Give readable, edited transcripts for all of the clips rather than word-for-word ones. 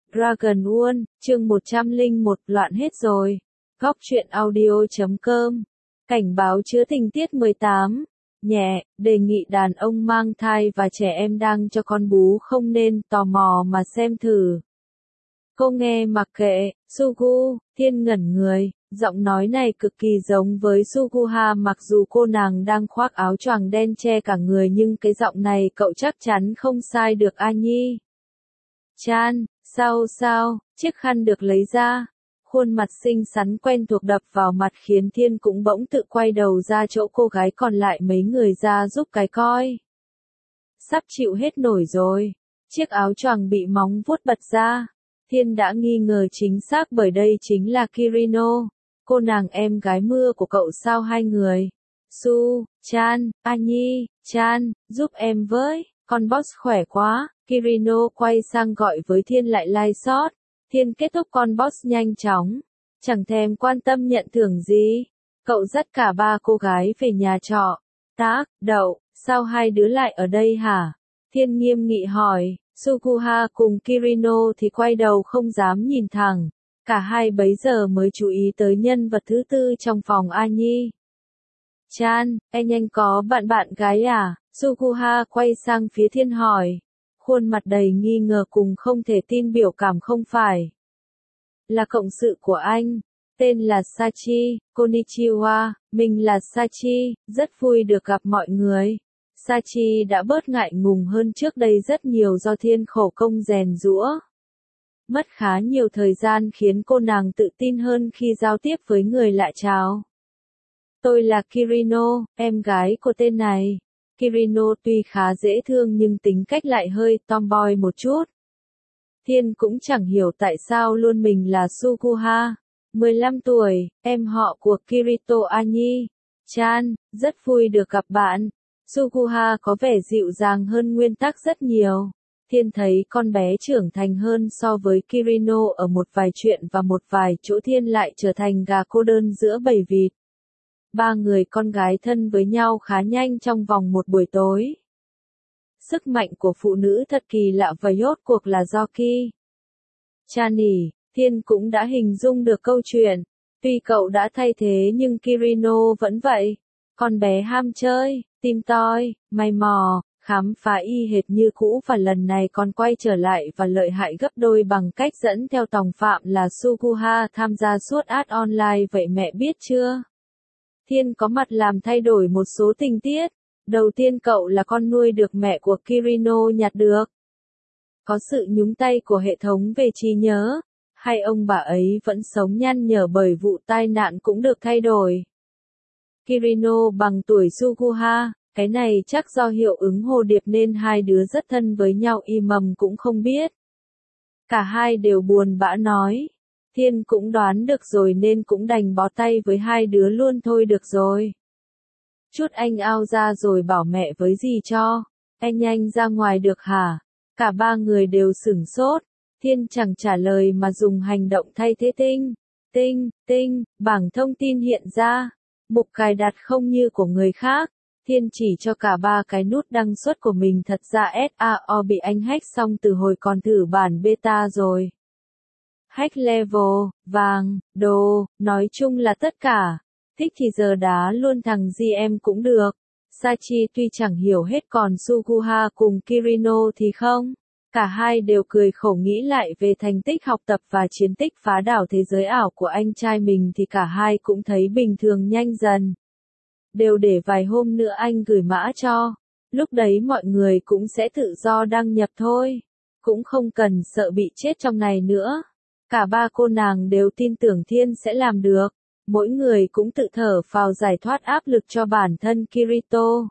Dragon World, chương 101, loạn hết rồi. Góc truyện audio.com. Cảnh báo chứa tình tiết 18. Nhẹ, đề nghị đàn ông mang thai và trẻ em đang cho con bú không nên tò mò mà xem thử. Cô nghe mặc kệ, Sugu, Thiên ngẩn người, giọng nói này cực kỳ giống với Suguha mặc dù cô nàng đang khoác áo choàng đen che cả người nhưng cái giọng này cậu chắc chắn không sai được A Nhi. Chan, sao, chiếc khăn được lấy ra. Khuôn mặt xinh xắn quen thuộc đập vào mặt khiến Thiên cũng bỗng tự quay đầu ra chỗ cô gái còn lại mấy người ra giúp cái coi. Sắp chịu hết nổi rồi. Chiếc áo choàng bị móng vuốt bật ra. Thiên đã nghi ngờ chính xác bởi đây chính là Kirino, cô nàng em gái mưa của cậu sao hai người. Chan, A Nhi, Chan, giúp em với, con boss khỏe quá. Kirino quay sang gọi với Thiên lại lai sót. Thiên kết thúc con boss nhanh chóng, chẳng thèm quan tâm nhận thưởng gì. Cậu dắt cả ba cô gái về nhà trọ. Đậu, sao hai đứa lại ở đây hả? Thiên nghiêm nghị hỏi. Suguha cùng Kirino thì quay đầu không dám nhìn thẳng. Cả hai bấy giờ mới chú ý tới nhân vật thứ tư trong phòng A Nhi. Chan, anh có bạn gái à? Suguha quay sang phía Thiên hỏi. Khuôn mặt đầy nghi ngờ cùng không thể tin biểu cảm không phải. Là cộng sự của anh. Tên là Sachi, konnichiwa, mình là Sachi, rất vui được gặp mọi người. Sachi đã bớt ngại ngùng hơn trước đây rất nhiều do Thiên khổ công rèn giũa. Mất khá nhiều thời gian khiến cô nàng tự tin hơn khi giao tiếp với người lạ chào. Tôi là Kirino, em gái của tên này. Kirino tuy khá dễ thương nhưng tính cách lại hơi tomboy một chút. Thiên cũng chẳng hiểu tại sao luôn mình là Suguha. 15 tuổi, em họ của Kirito A Nhi. Chan, rất vui được gặp bạn. Suguha có vẻ dịu dàng hơn nguyên tắc rất nhiều. Thiên thấy con bé trưởng thành hơn so với Kirino ở một vài chuyện và một vài chỗ Thiên lại trở thành gà cô đơn giữa bầy vịt. Ba người con gái thân với nhau khá nhanh trong vòng một buổi tối. Sức mạnh của phụ nữ thật kỳ lạ và rốt cuộc là do Ki. Chani, Thiên cũng đã hình dung được câu chuyện. Tuy cậu đã thay thế nhưng Kirino vẫn vậy. Con bé ham chơi, tìm tòi, mày mò, khám phá y hệt như cũ và lần này còn quay trở lại và lợi hại gấp đôi bằng cách dẫn theo tòng phạm là Suguha tham gia suốt ad online vậy mẹ biết chưa? Thiên có mặt làm thay đổi một số tình tiết. Đầu tiên cậu là con nuôi được mẹ của Kirino nhặt được. Có sự nhúng tay của hệ thống về trí nhớ, hay ông bà ấy vẫn sống nhăn nhở bởi vụ tai nạn cũng được thay đổi. Kirino bằng tuổi Suguha, cái này chắc do hiệu ứng hồ điệp nên hai đứa rất thân với nhau y mầm cũng không biết. Cả hai đều buồn bã nói. Thiên cũng đoán được rồi nên cũng đành bó tay với hai đứa luôn thôi được rồi. Chút anh ao ra rồi bảo mẹ với dì cho. Anh nhanh ra ngoài được hả? Cả ba người đều sửng sốt. Thiên chẳng trả lời mà dùng hành động thay thế tinh, bảng thông tin hiện ra. Mục cài đặt không như của người khác. Thiên chỉ cho cả ba cái nút đăng xuất của mình thật ra SAO bị anh hack xong từ hồi còn thử bản beta rồi. Hack level, vàng, đồ, nói chung là tất cả. Thích thì giờ đá luôn thằng GM cũng được. Sachi tuy chẳng hiểu hết còn Suguha cùng Kirino thì không. Cả hai đều cười khổ nghĩ lại về thành tích học tập và chiến tích phá đảo thế giới ảo của anh trai mình thì cả hai cũng thấy bình thường nhanh dần. Đều để vài hôm nữa anh gửi mã cho. Lúc đấy mọi người cũng sẽ tự do đăng nhập thôi. Cũng không cần sợ bị chết trong này nữa. Cả ba cô nàng đều tin tưởng Thiên sẽ làm được. Mỗi người cũng tự thở phào giải thoát áp lực cho bản thân Kirito.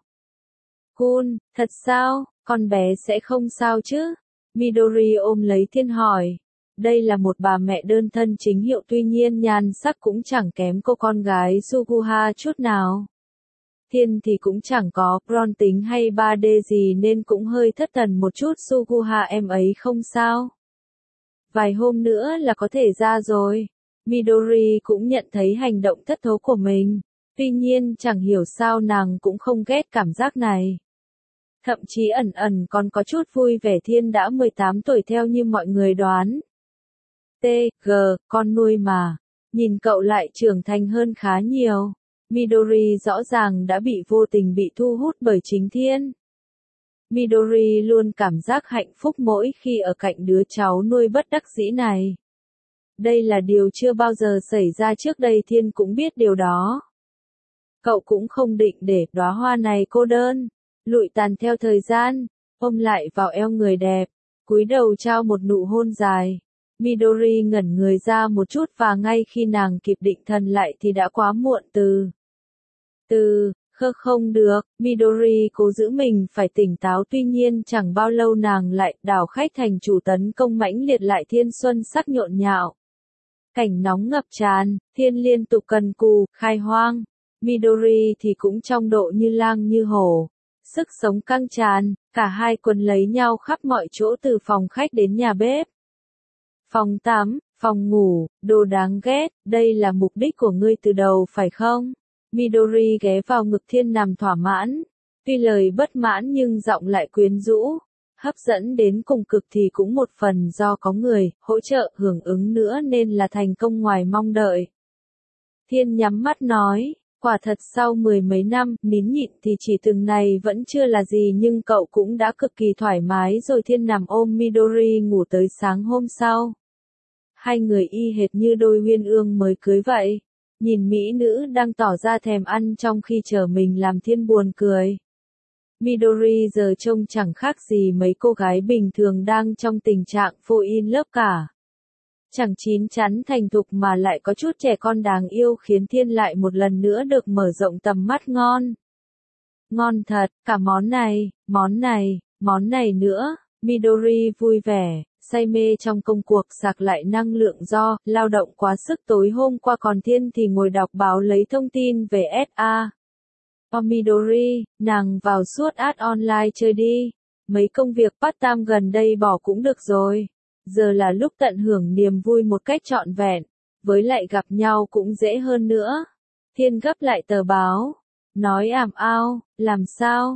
Kun, thật sao, con bé sẽ không sao chứ? Midori ôm lấy Thiên hỏi. Đây là một bà mẹ đơn thân chính hiệu tuy nhiên nhan sắc cũng chẳng kém cô con gái Suguha chút nào. Thiên thì cũng chẳng có pron tính hay 3D gì nên cũng hơi thất thần một chút. Suguha em ấy không sao. Vài hôm nữa là có thể ra rồi. Midori cũng nhận thấy hành động thất thố của mình. Tuy nhiên chẳng hiểu sao nàng cũng không ghét cảm giác này. Thậm chí ẩn ẩn còn có chút vui vẻ. Thiên đã 18 tuổi theo như mọi người đoán. T.G. Con nuôi mà. Nhìn cậu lại trưởng thành hơn khá nhiều. Midori rõ ràng đã bị vô tình bị thu hút bởi chính Thiên. Midori luôn cảm giác hạnh phúc mỗi khi ở cạnh đứa cháu nuôi bất đắc dĩ này. Đây là điều chưa bao giờ xảy ra trước đây, Thiên cũng biết điều đó. Cậu cũng không định để đóa hoa này cô đơn, lụi tàn theo thời gian, ôm lại vào eo người đẹp, cúi đầu trao một nụ hôn dài. Midori ngẩn người ra một chút và ngay khi nàng kịp định thần lại thì đã quá muộn. Không được, Midori cố giữ mình phải tỉnh táo, tuy nhiên chẳng bao lâu nàng lại đảo khách thành chủ, tấn công mãnh liệt lại Thiên, xuân sắc nhộn nhạo. Cảnh nóng ngập tràn, Thiên liên tục cần cù, khai hoang. Midori thì cũng trong độ như lang như hổ. Sức sống căng tràn, cả hai quấn lấy nhau khắp mọi chỗ, từ phòng khách đến nhà bếp. Phòng tắm, phòng ngủ, đồ đáng ghét, đây là mục đích của ngươi từ đầu phải không? Midori ghé vào ngực Thiên nằm thỏa mãn. Tuy lời bất mãn nhưng giọng lại quyến rũ. Hấp dẫn đến cùng cực thì cũng một phần do có người hỗ trợ hưởng ứng nữa nên là thành công ngoài mong đợi. Thiên nhắm mắt nói, quả thật sau mười mấy năm nín nhịn thì chỉ từng này vẫn chưa là gì, nhưng cậu cũng đã cực kỳ thoải mái rồi. Thiên nằm ôm Midori ngủ tới sáng hôm sau. Hai người y hệt như đôi uyên ương mới cưới vậy. Nhìn mỹ nữ đang tỏ ra thèm ăn trong khi chờ mình làm Thiên buồn cười. Midori giờ trông chẳng khác gì mấy cô gái bình thường đang trong tình trạng phô in lớp cả. Chẳng chín chắn thành thục mà lại có chút trẻ con đáng yêu, khiến Thiên lại một lần nữa được mở rộng tầm mắt. Ngon. Ngon thật, cả món này nữa. Midori vui vẻ, say mê trong công cuộc sạc lại năng lượng do lao động quá sức tối hôm qua, còn Thiên thì ngồi đọc báo lấy thông tin về SA. Midori, nàng vào suốt ad online chơi đi. Mấy công việc part-time gần đây bỏ cũng được rồi. Giờ là lúc tận hưởng niềm vui một cách trọn vẹn. Với lại gặp nhau cũng dễ hơn nữa. Thiên gấp lại tờ báo. Nói ảm ao, làm sao,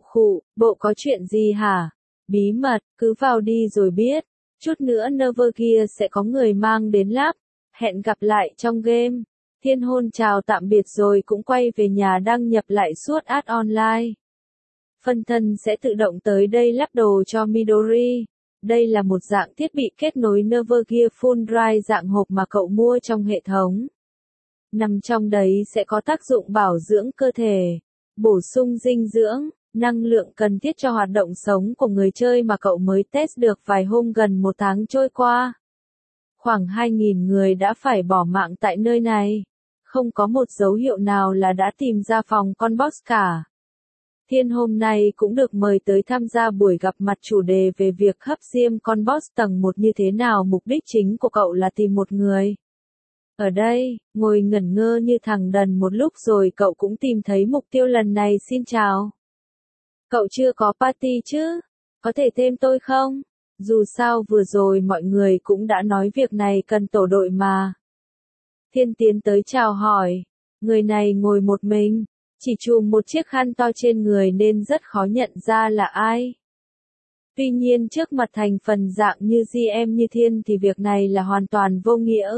bộ có chuyện gì hả? Bí mật, cứ vào đi rồi biết. Chút nữa Nevergear sẽ có người mang đến lắp. Hẹn gặp lại trong game. Thiên hôn chào tạm biệt rồi cũng quay về nhà đăng nhập lại suốt ad online. Phân thân sẽ tự động tới đây lắp đồ cho Midori. Đây là một dạng thiết bị kết nối Nevergear Full Drive dạng hộp mà cậu mua trong hệ thống. Nằm trong đấy sẽ có tác dụng bảo dưỡng cơ thể, bổ sung dinh dưỡng, năng lượng cần thiết cho hoạt động sống của người chơi mà cậu mới test được vài hôm. Gần một tháng trôi qua, khoảng 2.000 người đã phải bỏ mạng tại nơi này. Không có một dấu hiệu nào là đã tìm ra phòng con boss cả. Thiên hôm nay cũng được mời tới tham gia buổi gặp mặt chủ đề về việc hấp diêm con boss tầng 1 như thế nào. Mục đích chính của cậu là tìm một người. Ở đây, ngồi ngẩn ngơ như thằng đần một lúc rồi cậu cũng tìm thấy mục tiêu lần này. Xin chào. Cậu chưa có party chứ? Có thể thêm tôi không? Dù sao vừa rồi mọi người cũng đã nói việc này cần tổ đội mà. Thiên tiến tới chào hỏi. Người này ngồi một mình, chỉ trùm một chiếc khăn to trên người nên rất khó nhận ra là ai. Tuy nhiên trước mặt thành phần dạng như GM như Thiên thì việc này là hoàn toàn vô nghĩa.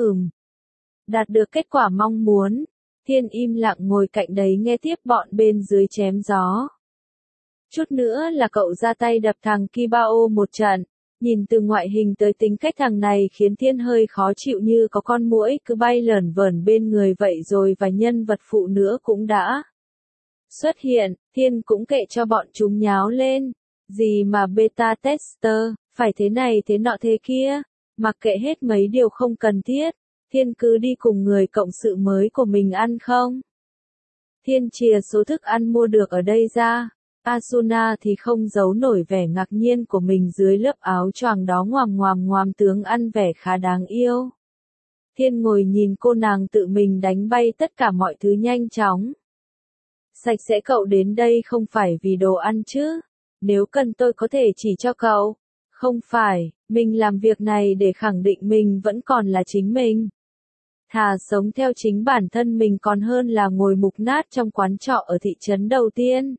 Đạt được kết quả mong muốn, Thiên im lặng ngồi cạnh đấy nghe tiếp bọn bên dưới chém gió. Chút nữa là cậu ra tay đập thằng Kibao một trận. Nhìn từ ngoại hình tới tính cách thằng này khiến Thiên hơi khó chịu, như có con muỗi cứ bay lởn vởn bên người vậy, rồi vài nhân vật phụ nữa cũng đã xuất hiện. Thiên cũng kệ cho bọn chúng nháo lên. Gì mà beta tester, phải thế này thế nọ thế kia. Mặc kệ hết mấy điều không cần thiết. Thiên cứ đi cùng người cộng sự mới của mình ăn không. Thiên chìa số thức ăn mua được ở đây ra. Asuna thì không giấu nổi vẻ ngạc nhiên của mình dưới lớp áo choàng đó. Ngoàm tướng ăn vẻ khá đáng yêu. Thiên ngồi nhìn cô nàng tự mình đánh bay tất cả mọi thứ nhanh chóng. Sạch sẽ. Cậu đến đây không phải vì đồ ăn chứ? Nếu cần tôi có thể chỉ cho cậu. Không phải, mình làm việc này để khẳng định mình vẫn còn là chính mình. Thà sống theo chính bản thân mình còn hơn là ngồi mục nát trong quán trọ ở thị trấn đầu tiên.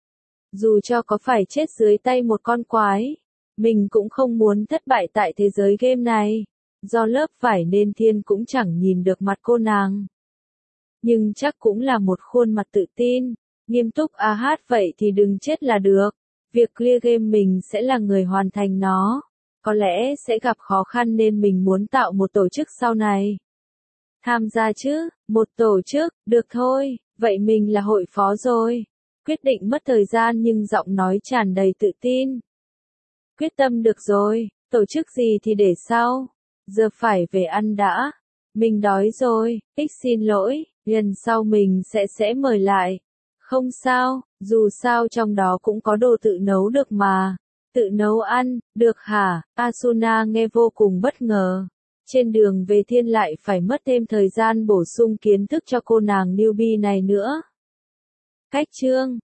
Dù cho có phải chết dưới tay một con quái, mình cũng không muốn thất bại tại thế giới game này. Do lớp vải nên Thiên cũng chẳng nhìn được mặt cô nàng. Nhưng chắc cũng là một khuôn mặt tự tin, nghiêm túc hát vậy thì đừng chết là được. Việc clear game mình sẽ là người hoàn thành nó. Có lẽ sẽ gặp khó khăn nên mình muốn tạo một tổ chức sau này. Tham gia chứ, một tổ chức, được thôi, vậy mình là hội phó rồi. Quyết định mất thời gian nhưng giọng nói tràn đầy tự tin. Quyết tâm được rồi, tổ chức gì thì để sau. Giờ phải về ăn đã. Mình đói rồi, xin lỗi, lần sau mình sẽ mời lại. Không sao, dù sao trong đó cũng có đồ tự nấu được mà. Tự nấu ăn, được hả? Asuna nghe vô cùng bất ngờ. Trên đường về Thiên lại phải mất thêm thời gian bổ sung kiến thức cho cô nàng newbie này nữa. Cách chương